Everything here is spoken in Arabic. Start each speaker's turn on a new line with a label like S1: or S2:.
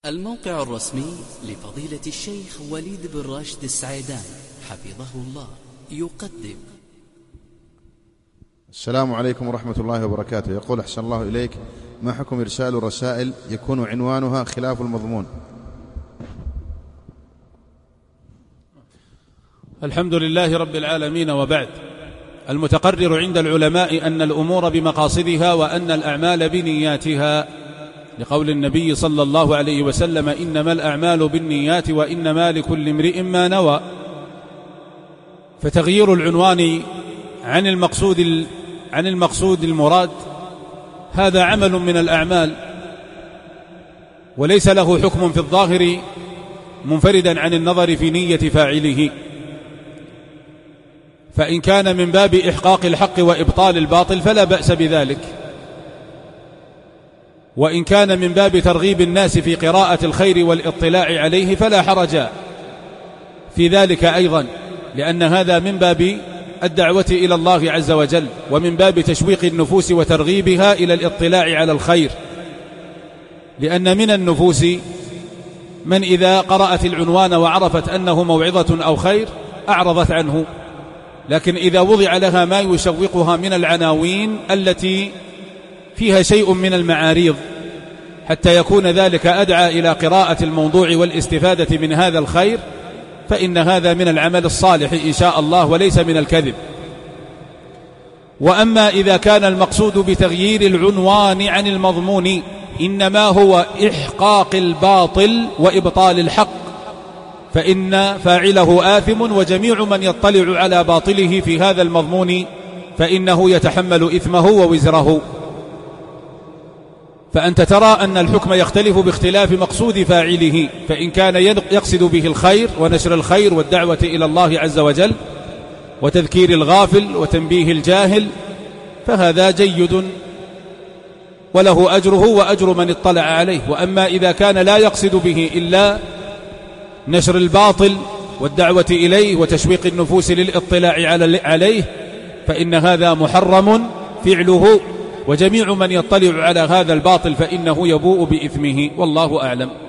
S1: الموقع الرسمي لفضيلة الشيخ وليد بن راشد السعيدان حفظه الله يقدم.
S2: السلام عليكم ورحمة الله وبركاته. يقول أحسن الله إليك، ما حكم إرسال رسائل يكون عنوانها خلاف المضمون؟
S3: الحمد لله رب العالمين، وبعد. المتقرر عند العلماء أن الأمور بمقاصدها وأن الأعمال بنياتها، لقول النبي صلى الله عليه وسلم: إنما الأعمال بالنيات وإنما لكل امرئ ما نوى. فتغيير العنوان عن المقصود المراد هذا عمل من الأعمال، وليس له حكم في الظاهر منفردا عن النظر في نية فاعله. فإن كان من باب إحقاق الحق وإبطال الباطل فلا بأس بذلك، وإن كان من باب ترغيب الناس في قراءة الخير والاطلاع عليه فلا حرج في ذلك أيضا، لأن هذا من باب الدعوة إلى الله عز وجل، ومن باب تشويق النفوس وترغيبها إلى الاطلاع على الخير. لأن من النفوس من إذا قرأت العنوان وعرفت أنه موعظة أو خير أعرضت عنه، لكن إذا وضع لها ما يشوقها من العناوين التي فيها شيء من المعاريض حتى يكون ذلك أدعى إلى قراءة الموضوع والاستفادة من هذا الخير، فإن هذا من العمل الصالح إن شاء الله وليس من الكذب. وأما إذا كان المقصود بتغيير العنوان عن المضمون إنما هو إحقاق الباطل وإبطال الحق، فإن فاعله آثم، وجميع من يطلع على باطله في هذا المضمون فإنه يتحمل إثمه ووزره. فأنت ترى أن الحكم يختلف باختلاف مقصود فاعله، فإن كان يقصد به الخير ونشر الخير والدعوة إلى الله عز وجل وتذكير الغافل وتنبيه الجاهل فهذا جيد وله أجره وأجر من اطلع عليه. وأما إذا كان لا يقصد به إلا نشر الباطل والدعوة إليه وتشويق النفوس للاطلاع عليه فإن هذا محرم فعله، وجميع من يطلع على هذا الباطل فإنه يبوء بإثمه، والله أعلم.